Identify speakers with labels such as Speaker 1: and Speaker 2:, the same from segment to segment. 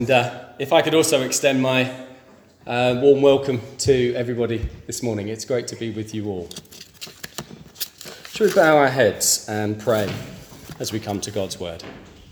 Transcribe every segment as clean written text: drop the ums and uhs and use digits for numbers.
Speaker 1: And if I could also extend my warm welcome to everybody this morning. It's great to be with you all. Shall we bow our heads and pray as we come to God's word?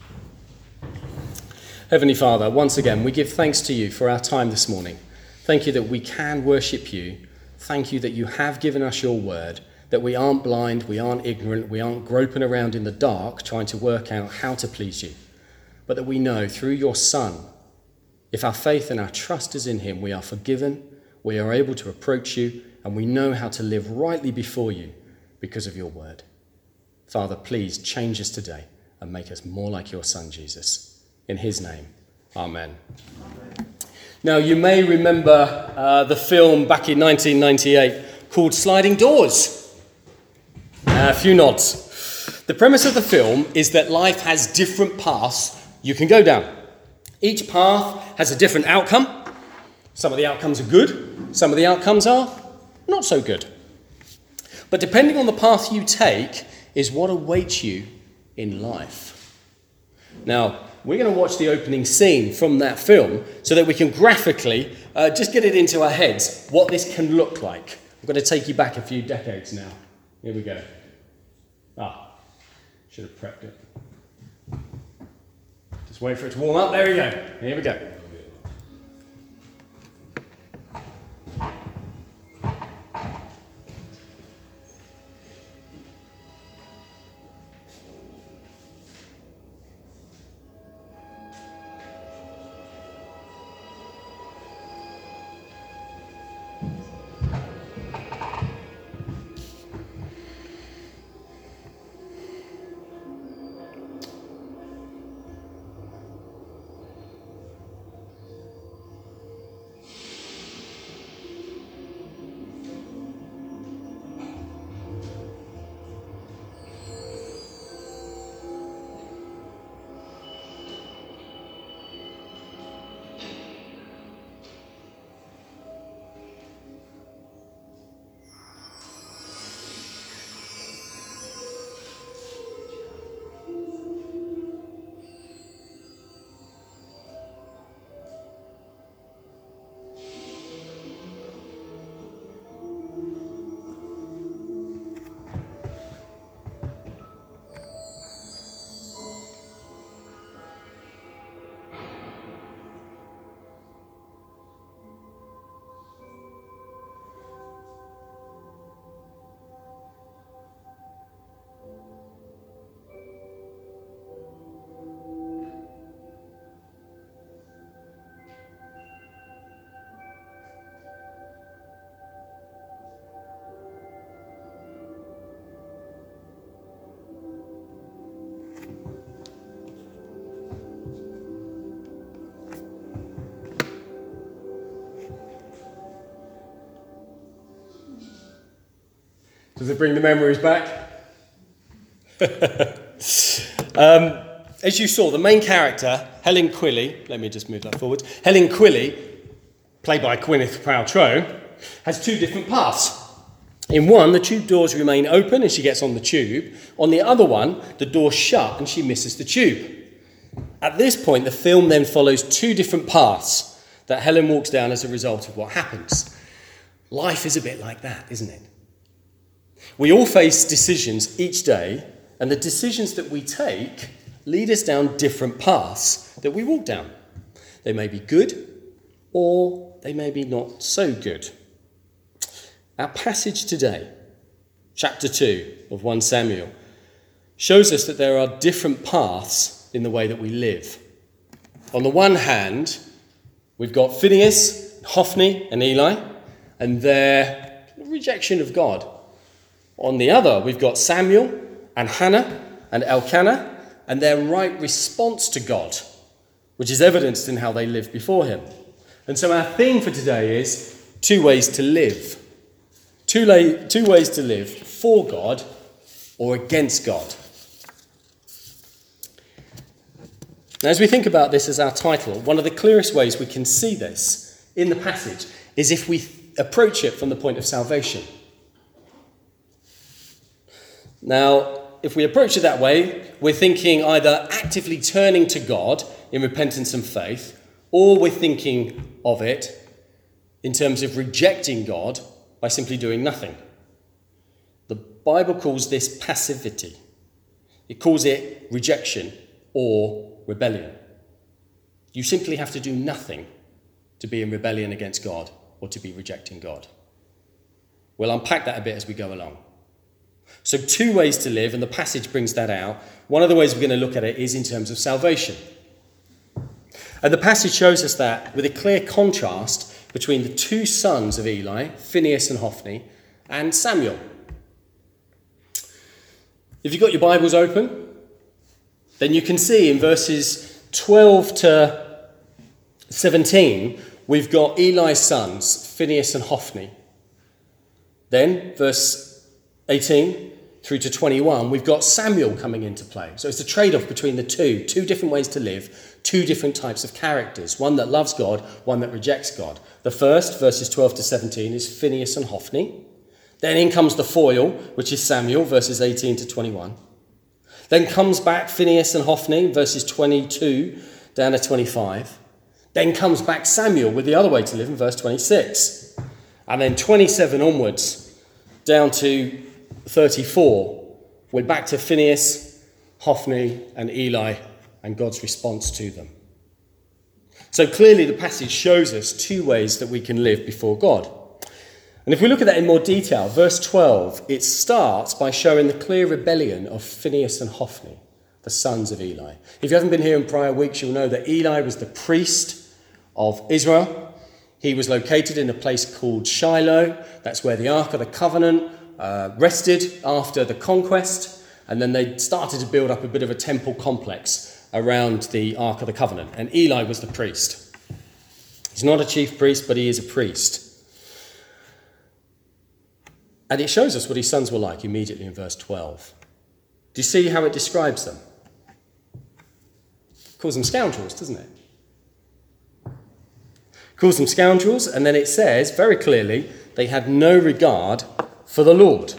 Speaker 1: Heavenly Father, once again, we give thanks to you for our time this morning. Thank you that we can worship you. Thank you that you have given us your word, that we aren't blind, we aren't ignorant, we aren't groping around in the dark trying to work out how to please you, but that we know through your Son, if our faith and our trust is in him, we are forgiven, we are able to approach you, and we know how to live rightly before you because of your word. Father, please change us today and make us more like your Son, Jesus. In his name, amen. Now, you may remember the film back in 1998 called Sliding Doors. A few nods. The premise of the film is that life has different paths you can go down. Each path has a different outcome. Some of the outcomes are good, some of the outcomes are not so good. But depending on the path you take is what awaits you in life. Now, we're going to watch the opening scene from that film so that we can graphically just get it into our heads what this can look like. I'm going to take you back a few decades now. Here we go. Should have prepped it. Just wait for it to warm up. There we go. Here we go. Does it bring the memories back? As you saw, the main character, Helen Quilly, let me just move that forward. Helen Quilly, played by Gwyneth Paltrow, has two different paths. In one, the tube doors remain open and she gets on the tube. On the other one, the door's shut and she misses the tube. At this point, the film then follows two different paths that Helen walks down as a result of what happens. Life is a bit like that, isn't it? We all face decisions each day, and the decisions that we take lead us down different paths that we walk down. They may be good, or they may be not so good. Our passage today, chapter 2 of 1 Samuel, shows us that there are different paths in the way that we live. On the one hand, we've got Phinehas, Hophni, and Eli, and their rejection of God. On the other, we've got Samuel and Hannah and Elkanah and their right response to God, which is evidenced in how they lived before him. And so our theme for today is two ways to live. Two ways to live for God or against God. Now, as we think about this as our title, one of the clearest ways we can see this in the passage is if we approach it from the point of salvation. Now, if we approach it that way, we're thinking either actively turning to God in repentance and faith, or we're thinking of it in terms of rejecting God by simply doing nothing. The Bible calls this passivity. It calls it rejection or rebellion. You simply have to do nothing to be in rebellion against God or to be rejecting God. We'll unpack that a bit as we go along. So 2 ways to live, and the passage brings that out. One of the ways we're going to look at it is in terms of salvation. And the passage shows us that with a clear contrast between the 2 sons of Eli, Phinehas and Hophni, and Samuel. If you've got your Bibles open, then you can see in verses 12 to 17, we've got Eli's sons, Phinehas and Hophni. Then, verse 18 through to 21, we've got Samuel coming into play. So it's a trade-off between the two different ways to live, 2 different types of characters, one that loves God, one that rejects God. The first, verses 12 to 17, is Phinehas and Hophni. Then in comes the foil, which is Samuel, verses 18 to 21. Then comes back Phinehas and Hophni, verses 22 down to 25. Then comes back Samuel with the other way to live in verse 26. And then 27 onwards, down to 34, we're back to Phinehas, Hophni, and Eli, and God's response to them. So clearly the passage shows us 2 ways that we can live before God. And if we look at that in more detail, verse 12, it starts by showing the clear rebellion of Phinehas and Hophni, the sons of Eli. If you haven't been here in prior weeks, you'll know that Eli was the priest of Israel. He was located in a place called Shiloh. That's where the Ark of the Covenant rested after the conquest. And then they started to build up a bit of a temple complex around the Ark of the Covenant. And Eli was the priest. He's not a chief priest, but he is a priest. And it shows us what his sons were like immediately in verse 12. Do you see how it describes them? It calls them scoundrels, doesn't it? It calls them scoundrels, and then it says very clearly they had no regard for the Lord.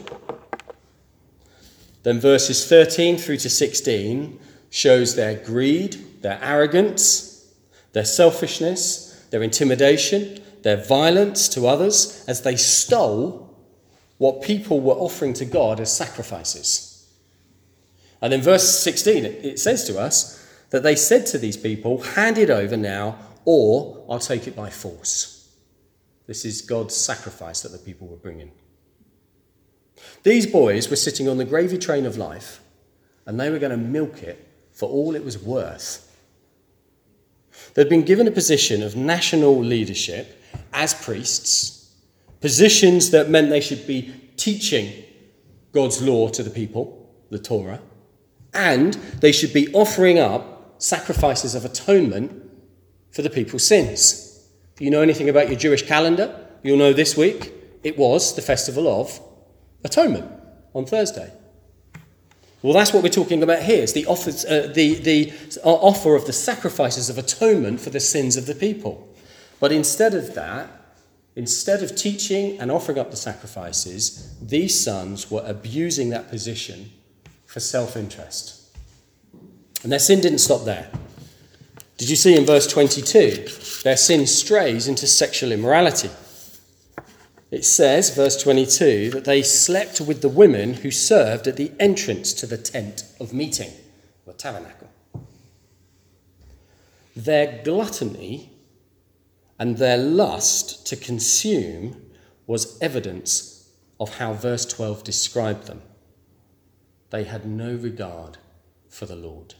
Speaker 1: Then verses 13 through to 16 shows their greed, their arrogance, their selfishness, their intimidation, their violence to others as they stole what people were offering to God as sacrifices. And in verse 16, it says to us that they said to these people, hand it over now, or I'll take it by force. This is God's sacrifice that the people were bringing. These boys were sitting on the gravy train of life, and they were going to milk it for all it was worth. They'd been given a position of national leadership as priests, positions that meant they should be teaching God's law to the people, the Torah, and they should be offering up sacrifices of atonement for the people's sins. If you know anything about your Jewish calendar, you'll know this week it was the Festival of Atonement on Thursday. Well, that's what we're talking about here. It's the offer of the sacrifices of atonement for the sins of the people. But instead of that, instead of teaching and offering up the sacrifices, these sons were abusing that position for self-interest. And their sin didn't stop there. Did you see in verse 22? Their sin strays into sexual immorality. It says, verse 22, that they slept with the women who served at the entrance to the tent of meeting, the tabernacle. Their gluttony and their lust to consume was evidence of how verse 12 described them. They had no regard for the Lord.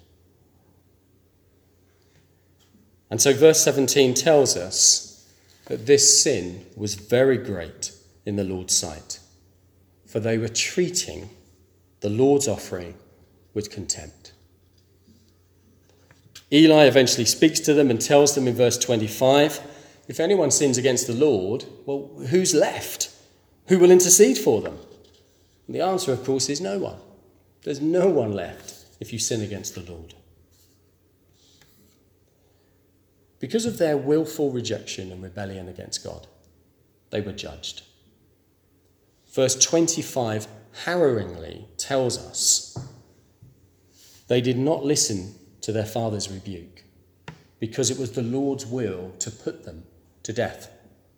Speaker 1: And so verse 17 tells us that this sin was very great in the Lord's sight, for they were treating the Lord's offering with contempt. Eli eventually speaks to them and tells them in verse 25, if anyone sins against the Lord, well, who's left? Who will intercede for them? And the answer, of course, is no one. There's no one left if you sin against the Lord. Because of their willful rejection and rebellion against God, they were judged. Verse 25 harrowingly tells us they did not listen to their father's rebuke. because it was the Lord's will to put them to death.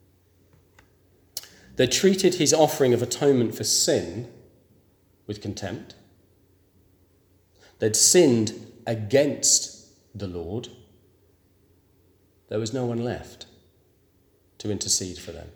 Speaker 1: They treated his offering of atonement for sin with contempt. They'd sinned against the Lord. There was no one left to intercede for them.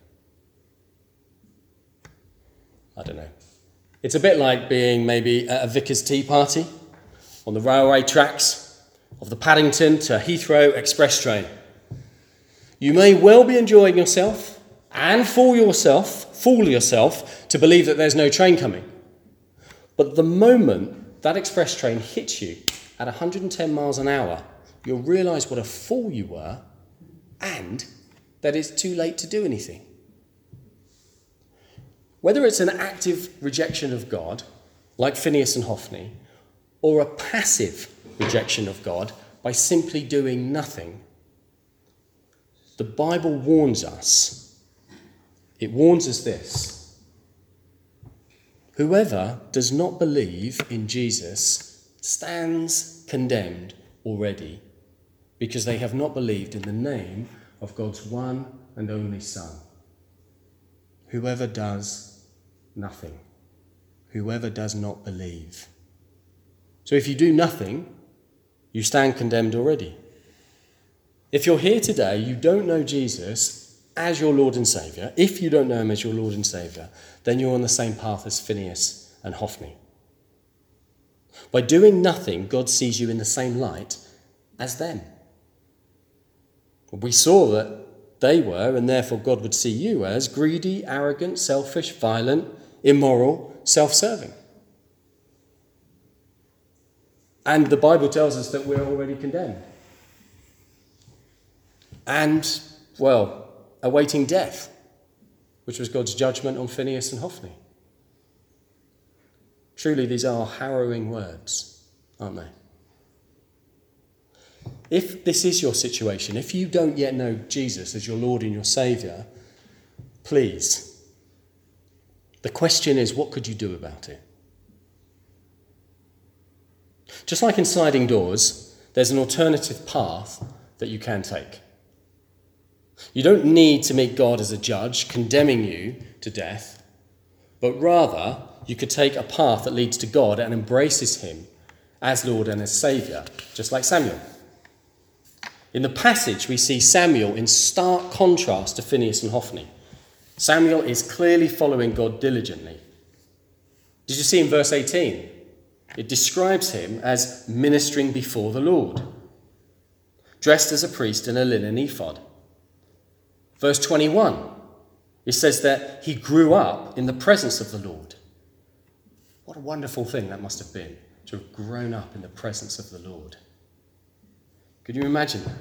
Speaker 1: I don't know. It's a bit like being maybe at a vicar's tea party on the railway tracks of the Paddington to Heathrow express train. You may well be enjoying yourself and fool yourself to believe that there's no train coming. But the moment that express train hits you at 110 miles an hour, you'll realise what a fool you were and that it's too late to do anything. Whether it's an active rejection of God, like Phineas and Hophni, or a passive rejection of God by simply doing nothing, the Bible warns us. It warns us this: whoever does not believe in Jesus stands condemned already, because they have not believed in the name of God's one and only Son. Whoever does nothing. Whoever does not believe. So if you do nothing, you stand condemned already. If you're here today, you don't know Jesus as your Lord and Saviour. If you don't know him as your Lord and Saviour, then you're on the same path as Phineas and Hophni. By doing nothing, God sees you in the same light as them. We saw that they were, and therefore God would see you as greedy, arrogant, selfish, violent, immoral, self-serving. And the Bible tells us that we're already condemned. And, well, awaiting death, which was God's judgment on Phineas and Hophni. Truly, these are harrowing words, aren't they? If this is your situation, if you don't yet know Jesus as your Lord and your Saviour, please, the question is, what could you do about it? Just like in sliding doors, there's an alternative path that you can take. You don't need to meet God as a judge condemning you to death, but rather you could take a path that leads to God and embraces him as Lord and as Saviour, just like Samuel. In the passage, we see Samuel in stark contrast to Phineas and Hophni. Samuel is clearly following God diligently. Did you see in verse 18? It describes him as ministering before the Lord, dressed as a priest in a linen ephod. Verse 21, it says that he grew up in the presence of the Lord. What a wonderful thing that must have been, to have grown up in the presence of the Lord. Could you imagine that?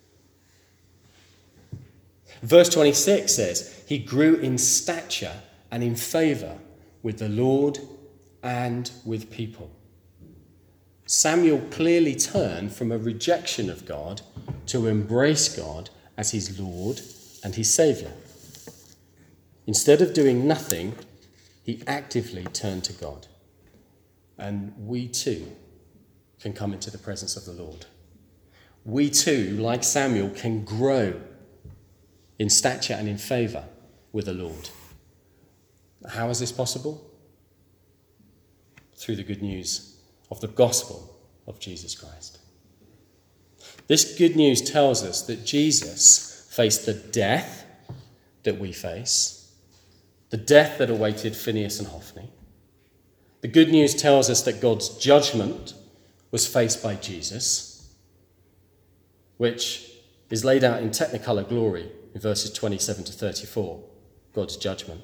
Speaker 1: Verse 26 says, he grew in stature and in favour with the Lord and with people. Samuel clearly turned from a rejection of God to embrace God as his Lord and his Saviour. Instead of doing nothing, he actively turned to God. And we too can come into the presence of the Lord. We too, like Samuel, can grow in stature and in favour with the Lord. How is this possible? Through the good news of the gospel of Jesus Christ. This good news tells us that Jesus faced the death that we face, the death that awaited Phineas and Hophni. The good news tells us that God's judgment was faced by Jesus, which is laid out in technicolor glory in verses 27 to 34, God's judgment.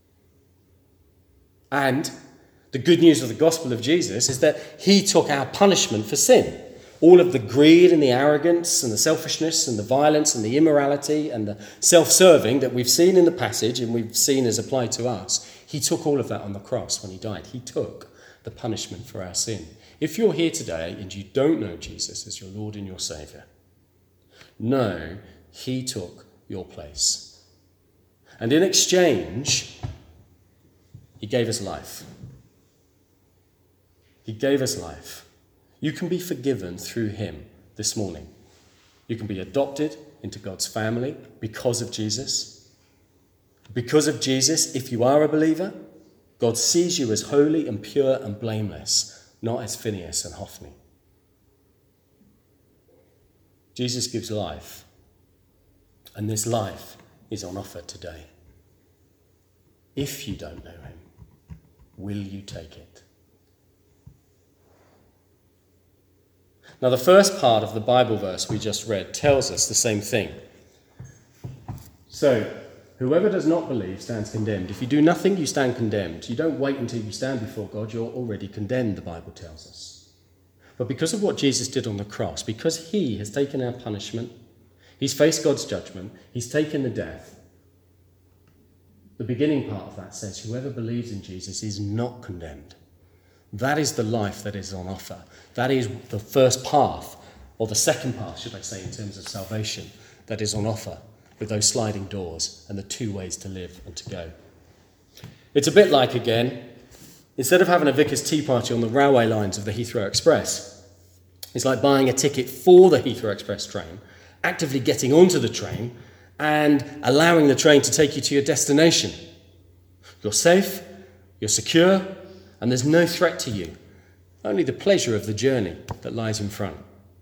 Speaker 1: And the good news of the gospel of Jesus is that he took our punishment for sin. All of the greed and the arrogance and the selfishness and the violence and the immorality and the self-serving that we've seen in the passage and we've seen as applied to us, he took all of that on the cross when he died. He took the punishment for our sin. If you're here today and you don't know Jesus as your Lord and your Saviour, know he took your place. And in exchange, he gave us life. He gave us life. You can be forgiven through him this morning. You can be adopted into God's family because of Jesus. Because of Jesus, if you are a believer, God sees you as holy and pure and blameless, not as Phinehas and Hophni. Jesus gives life, and this life is on offer today. If you don't know him, will you take it? Now, the first part of the Bible verse we just read tells us the same thing. So, whoever does not believe stands condemned. If you do nothing, you stand condemned. You don't wait until you stand before God. You're already condemned, the Bible tells us. But because of what Jesus did on the cross, because he has taken our punishment, he's faced God's judgment, he's taken the death, the beginning part of that says, whoever believes in Jesus is not condemned. That is the life that is on offer. That is the first path, or the second path, should I say, in terms of salvation, that is on offer, with those sliding doors and the two ways to live and to go. It's a bit like, again, instead of having a Vicar's tea party on the railway lines of the Heathrow Express, it's like buying a ticket for the Heathrow Express train, actively getting onto the train, and allowing the train to take you to your destination. You're safe, you're secure, and there's no threat to you, only the pleasure of the journey that lies in front.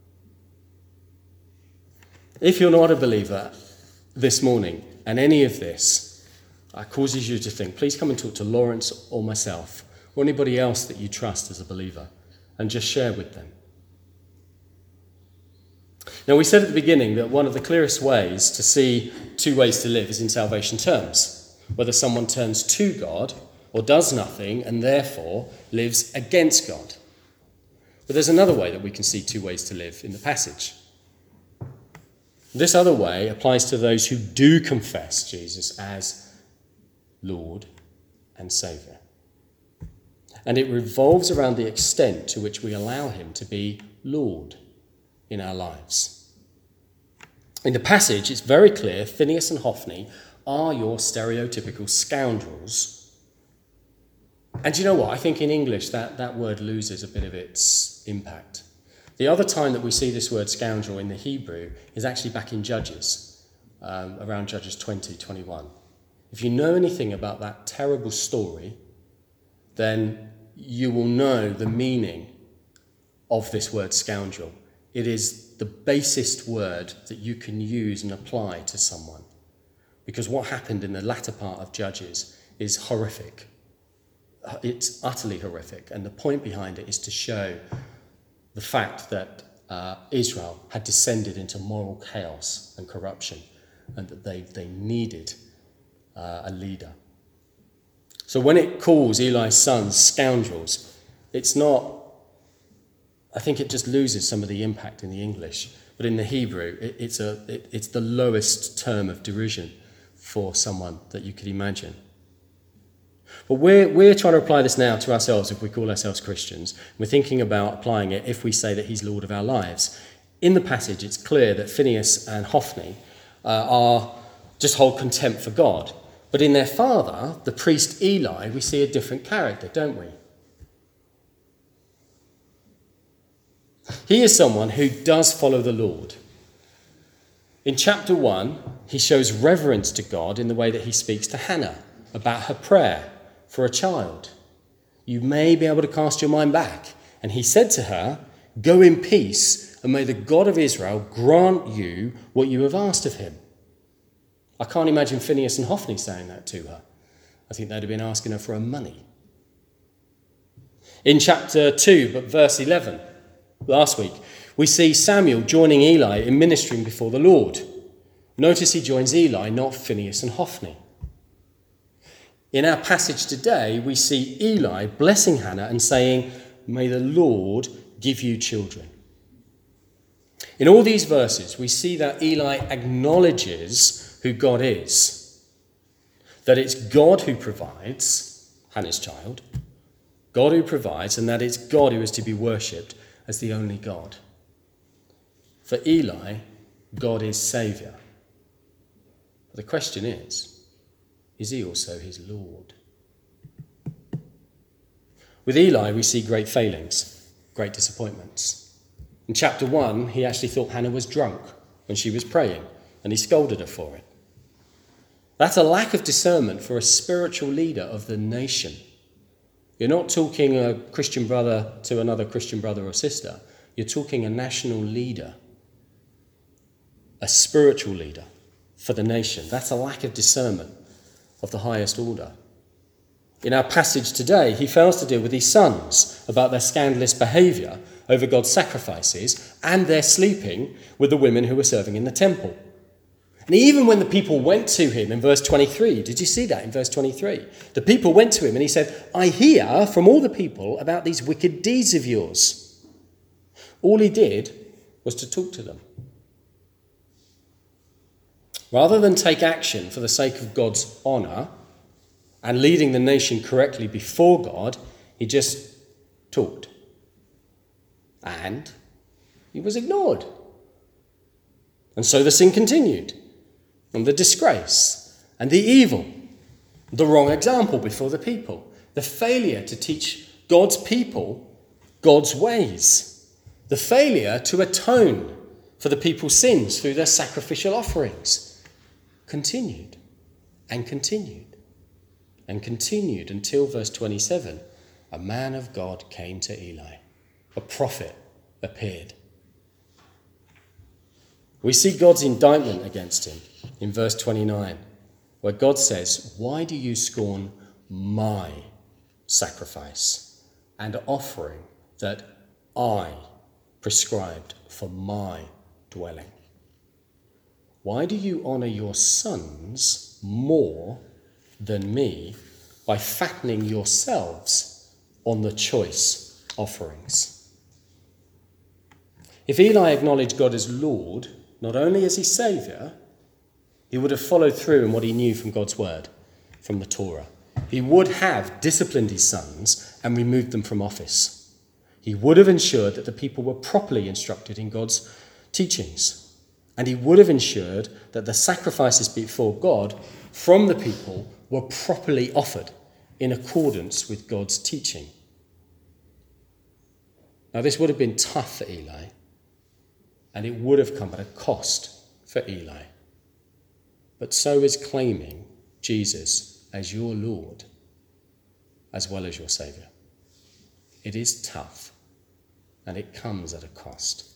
Speaker 1: If you're not a believer this morning, and any of this causes you to think, please come and talk to Lawrence or myself, or anybody else that you trust as a believer, and just share with them. Now, we said at the beginning that one of the clearest ways to see two ways to live is in salvation terms, whether someone turns to God or does nothing and therefore lives against God. But there's another way that we can see two ways to live in the passage. This other way applies to those who do confess Jesus as Lord and Saviour. And it revolves around the extent to which we allow him to be Lord in our lives. In the passage, it's very clear Phinehas and Hophni are your stereotypical scoundrels. And you know what? I think in English that word loses a bit of its impact. The other time that we see this word scoundrel in the Hebrew is actually back in Judges, around Judges 20:21. If you know anything about that terrible story, then you will know the meaning of this word scoundrel. It is the basest word that you can use and apply to someone. Because what happened in the latter part of Judges is horrific. It's utterly horrific. And the point behind it is to show the fact that Israel had descended into moral chaos and corruption, and that they needed a leader. So when it calls Eli's sons scoundrels, it's not, I think it just loses some of the impact in the English. But in the Hebrew, it's the lowest term of derision for someone that you could imagine. But we're trying to apply this now to ourselves if we call ourselves Christians. We're thinking about applying it if we say that he's Lord of our lives. In the passage, it's clear that Phinehas and Hophni just hold contempt for God. But in their father, the priest Eli, we see a different character, don't we? He is someone who does follow the Lord. In chapter 1, he shows reverence to God in the way that he speaks to Hannah about her prayer for a child. You may be able to cast your mind back. And he said to her, go in peace, and may the God of Israel grant you what you have asked of him. I can't imagine Phinehas and Hophni saying that to her. I think they'd have been asking her for her money. In chapter 2, but verse 11, last week, we see Samuel joining Eli in ministering before the Lord. Notice he joins Eli, not Phinehas and Hophni. In our passage today, we see Eli blessing Hannah and saying, may the Lord give you children. In all these verses, we see that Eli acknowledges who God is. That it's God who provides, Hannah's child, God who provides, and that it's God who is to be worshipped as the only God. For Eli, God is Saviour. But the question is he also his Lord? With Eli, we see great failings, great disappointments. In chapter 1, he actually thought Hannah was drunk. when she was praying, and he scolded her for it. That's a lack of discernment for a spiritual leader of the nation. You're not talking a Christian brother to another Christian brother or sister. You're talking a national leader, a spiritual leader for the nation. That's a lack of discernment of the highest order. In our passage today, he fails to deal with his sons about their scandalous behaviour over God's sacrifices and their sleeping with the women who were serving in the temple. And even when the people went to him in verse 23, did you see that in verse 23? The people went to him and he said, I hear from all the people about these wicked deeds of yours. All he did was to talk to them. Rather than take action for the sake of God's honour and leading the nation correctly before God, he just talked. And he was ignored. And so the sin continued. And the disgrace and the evil, the wrong example before the people, the failure to teach God's people God's ways, the failure to atone for the people's sins through their sacrificial offerings, continued and continued and continued until verse 27, a man of God came to Eli, a prophet appeared. We see God's indictment against him in verse 29, where God says, why do you scorn my sacrifice and offering that I prescribed for my dwelling? Why do you honour your sons more than me by fattening yourselves on the choice offerings? If Eli acknowledged God as Lord, not only as his saviour, he would have followed through in what he knew from God's word, from the Torah. He would have disciplined his sons and removed them from office. He would have ensured that the people were properly instructed in God's teachings. And he would have ensured that the sacrifices before God from the people were properly offered in accordance with God's teaching. Now, this would have been tough for Eli, and it would have come at a cost for Eli. But so is claiming Jesus as your Lord, as well as your Saviour. It is tough, and it comes at a cost.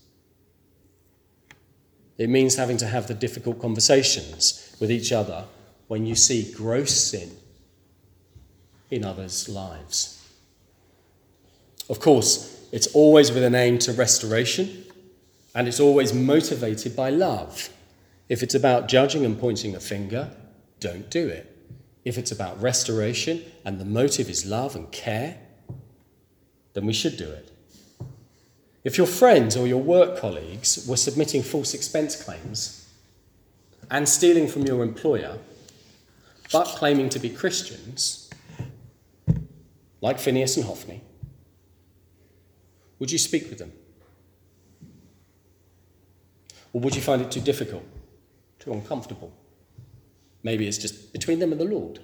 Speaker 1: It means having to have the difficult conversations with each other when you see gross sin in others' lives. Of course, it's always with an aim to restoration, and it's always motivated by love. If it's about judging and pointing a finger, don't do it. If it's about restoration and the motive is love and care, then we should do it. If your friends or your work colleagues were submitting false expense claims and stealing from your employer, but claiming to be Christians, like Phineas and Hophni, would you speak with them? Or would you find it too difficult, too uncomfortable? Maybe it's just between them and the Lord.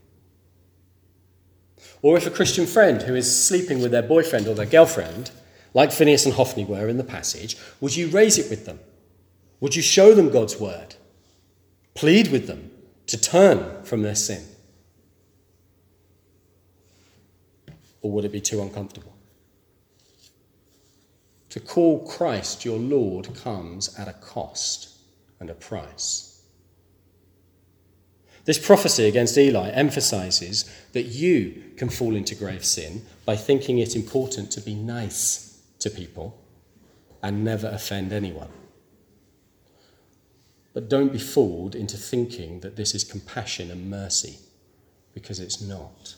Speaker 1: Or if a Christian friend who is sleeping with their boyfriend or their girlfriend, like Phineas and Hophni were in the passage, would you raise it with them? Would you show them God's word? Plead with them to turn from their sin? Or would it be too uncomfortable? To call Christ your Lord comes at a cost and a price. This prophecy against Eli emphasizes that you can fall into grave sin by thinking it important to be nice to people and never offend anyone. But don't be fooled into thinking that this is compassion and mercy, because it's not.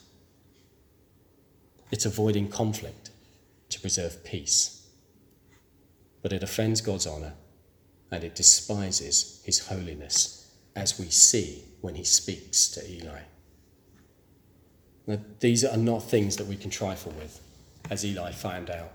Speaker 1: It's avoiding conflict to preserve peace. But it offends God's honour and it despises his holiness, as we see when he speaks to Eli. Now, these are not things that we can trifle with, as Eli found out.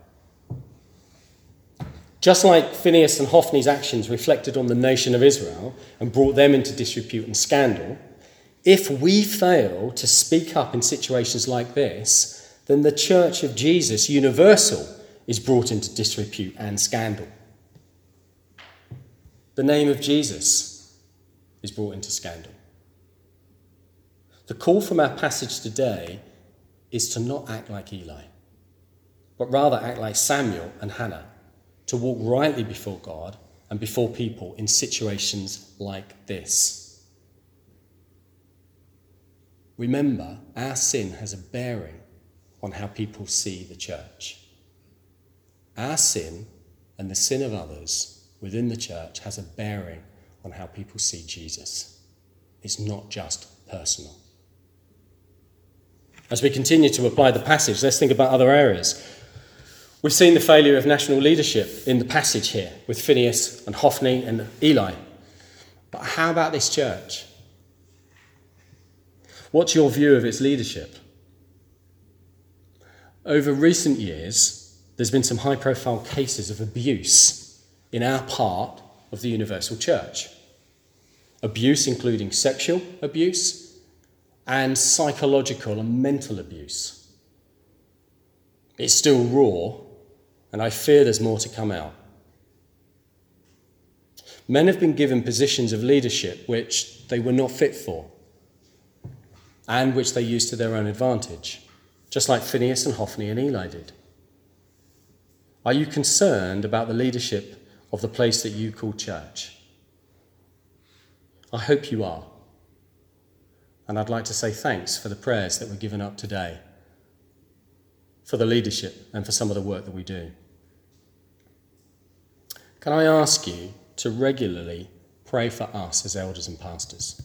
Speaker 1: Just like Phineas and Hophni's actions reflected on the nation of Israel and brought them into disrepute and scandal, if we fail to speak up in situations like this, then the Church of Jesus, universal, is brought into disrepute and scandal. the name of Jesus is brought into scandal. The call from our passage today is to not act like Eli, but rather act like Samuel and Hannah, to walk rightly before God and before people in situations like this. Remember, our sin has a bearing on how people see the church. Our sin and the sin of others within the church has a bearing on how people see Jesus. It's not just personal. As we continue to apply the passage, let's think about other areas. We've seen the failure of national leadership in the passage here with Phinehas and Hophni and Eli. But how about this church? What's your view of its leadership? Over recent years, there's been some high-profile cases of abuse in our part of the universal church. Abuse including sexual abuse and psychological and mental abuse. It's still raw, and I fear there's more to come out. Men have been given positions of leadership which they were not fit for, and which they used to their own advantage, just like Phinehas and Hophni and Eli did. Are you concerned about the leadership of the place that you call church? I hope you are. And I'd like to say thanks for the prayers that were given up today, for the leadership and for some of the work that we do. Can I ask you to regularly pray for us as elders and pastors?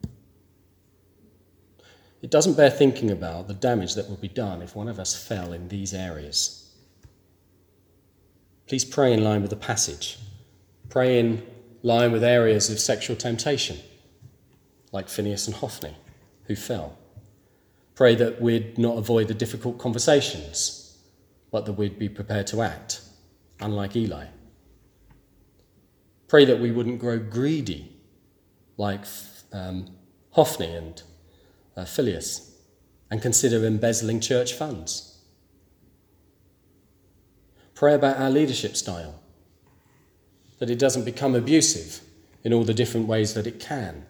Speaker 1: It doesn't bear thinking about the damage that would be done if one of us fell in these areas. Please pray in line with the passage. Pray in line with areas of sexual temptation, like Phinehas and Hophni, who fell. Pray that we'd not avoid the difficult conversations, but that we'd be prepared to act, unlike Eli. Pray that we wouldn't grow greedy, like Hophni and Phinehas, and consider embezzling church funds. Pray about our leadership style, that it doesn't become abusive in all the different ways that it can.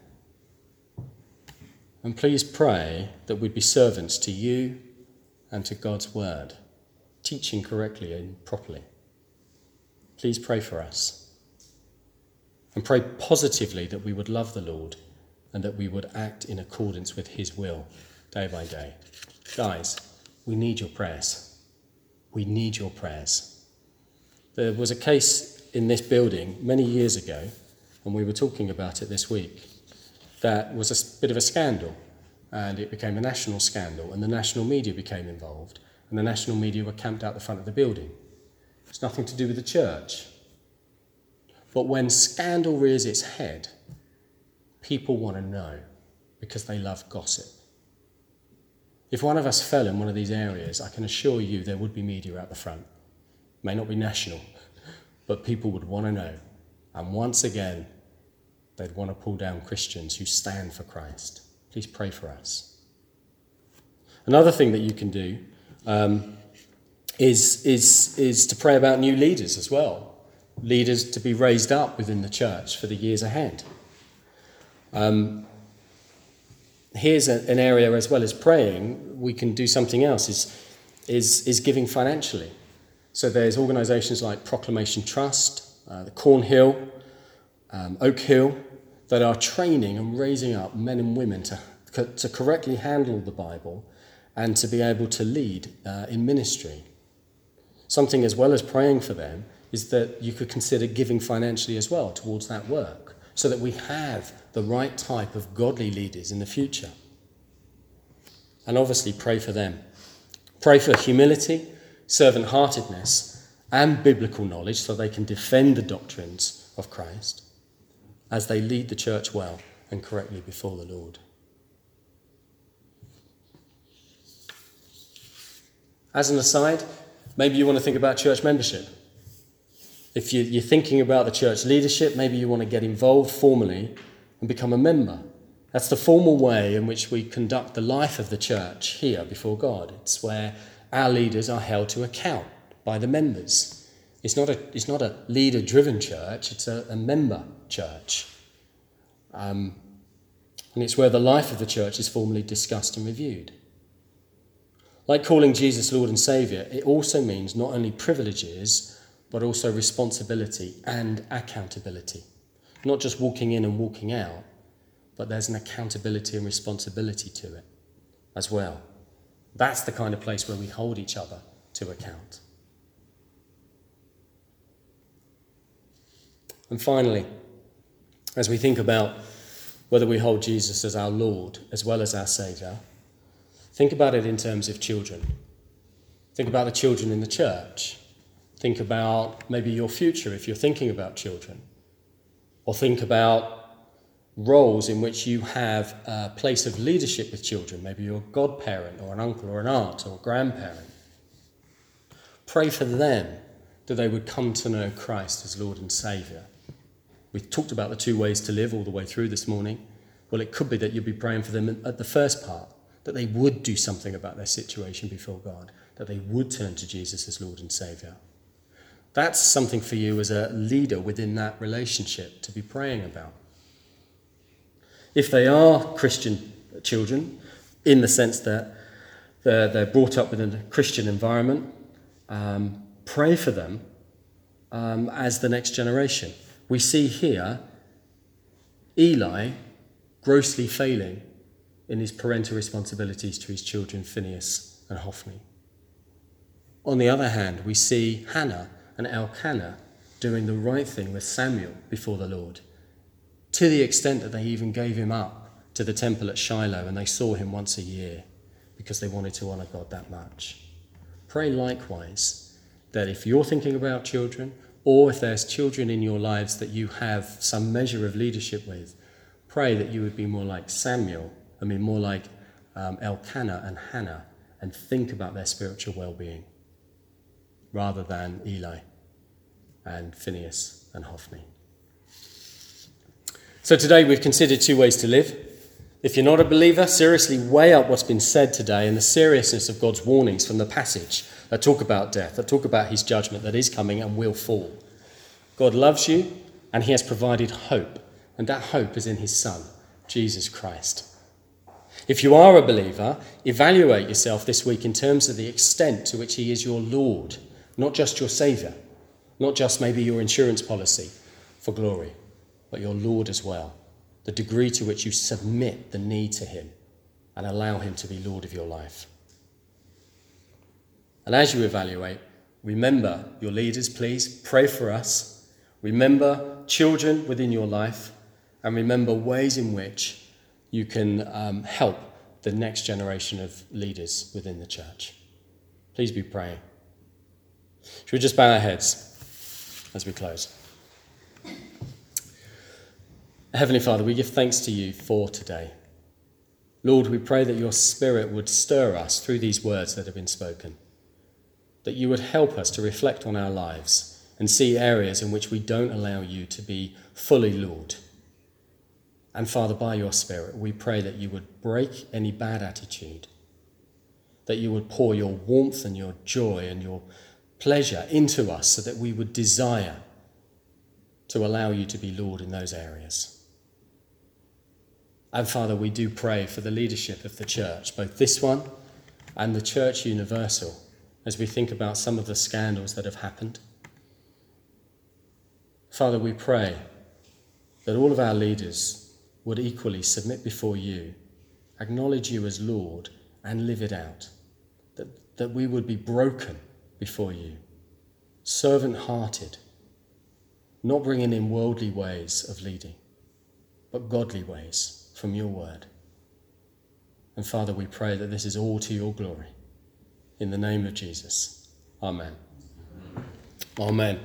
Speaker 1: And please pray that we'd be servants to you and to God's word, teaching correctly and properly. Please pray for us. And pray positively that we would love the Lord and that we would act in accordance with his will day by day. Guys, we need your prayers. We need your prayers. There was a case in this building many years ago, and we were talking about it this week, that was a bit of a scandal, and it became a national scandal, and the national media became involved, and the national media were camped out the front of the building. It's nothing to do with the church. But when scandal rears its head, people want to know because they love gossip. If one of us fell in one of these areas, I can assure you there would be media out the front. It may not be national, but people would want to know. And once again, they'd want to pull down Christians who stand for Christ. Please pray for us. Another thing that you can do is to pray about new leaders as well. Leaders to be raised up within the church for the years ahead. Here's an area, as well as praying, we can do something else, is giving financially. So there's organisations like Proclamation Trust, the Cornhill, Oak Hill, that are training and raising up men and women to correctly handle the Bible and to be able to lead in ministry. Something, as well as praying for them, is that you could consider giving financially as well towards that work, so that we have the right type of godly leaders in the future. And obviously pray for them. Pray for humility, servant-heartedness, and biblical knowledge so they can defend the doctrines of Christ as they lead the church well and correctly before the Lord. As an aside, maybe you want to think about church membership. If you're thinking about the church leadership, maybe you want to get involved formally and become a member. That's the formal way in which we conduct the life of the church here before God. It's where our leaders are held to account by the members. It's not a leader-driven church, it's a member church. And it's where the life of the church is formally discussed and reviewed. Like calling Jesus Lord and Saviour, it also means not only privileges, but also responsibility and accountability. Not just walking in and walking out, but there's an accountability and responsibility to it as well. That's the kind of place where we hold each other to account. And finally, as we think about whether we hold Jesus as our Lord as well as our Saviour, think about it in terms of children. Think about the children in the church. Think about maybe your future if you're thinking about children. Or think about roles in which you have a place of leadership with children. Maybe you're a godparent or an uncle or an aunt or a grandparent. Pray for them that they would come to know Christ as Lord and Saviour. We've talked about the 2 ways to live all the way through this morning. Well, it could be that you'd be praying for them at the first part, that they would do something about their situation before God, that they would turn to Jesus as Lord and Saviour. That's something for you as a leader within that relationship to be praying about. If they are Christian children, in the sense that they're brought up within a Christian environment, pray for them as the next generation. We see here Eli grossly failing in his parental responsibilities to his children, Phinehas and Hophni. On the other hand, we see Hannah and Elkanah doing the right thing with Samuel before the Lord, to the extent that they even gave him up to the temple at Shiloh and they saw him once a year because they wanted to honour God that much. Pray likewise that if you're thinking about children, or if there's children in your lives that you have some measure of leadership with, pray that you would be more like Samuel, more like Elkanah and Hannah, and think about their spiritual well-being, rather than Eli and Phinehas and Hophni. So today we've considered 2 ways to live. If you're not a believer, seriously weigh up what's been said today and the seriousness of God's warnings from the passage that talk about death, that talk about his judgment that is coming and will fall. God loves you and he has provided hope, and that hope is in his Son, Jesus Christ. If you are a believer, evaluate yourself this week in terms of the extent to which he is your Lord, not just your Saviour, not just maybe your insurance policy for glory, but your Lord as well. The degree to which you submit the need to him and allow him to be Lord of your life. And as you evaluate, remember your leaders, please. Pray for us. Remember children within your life, and remember ways in which you can help the next generation of leaders within the church. Please be praying. Should we just bow our heads as we close? Heavenly Father, we give thanks to you for today. Lord, we pray that your Spirit would stir us through these words that have been spoken, that you would help us to reflect on our lives and see areas in which we don't allow you to be fully Lord. And Father, by your Spirit, we pray that you would break any bad attitude, that you would pour your warmth and your joy and your pleasure into us so that we would desire to allow you to be Lord in those areas. And Father, we do pray for the leadership of the church, both this one and the Church Universal, as we think about some of the scandals that have happened. Father, we pray that all of our leaders would equally submit before you, acknowledge you as Lord, and live it out. That we would be broken before you, servant-hearted, not bringing in worldly ways of leading, but godly ways from your word. And Father, we pray that this is all to your glory. In the name of Jesus. Amen. Amen.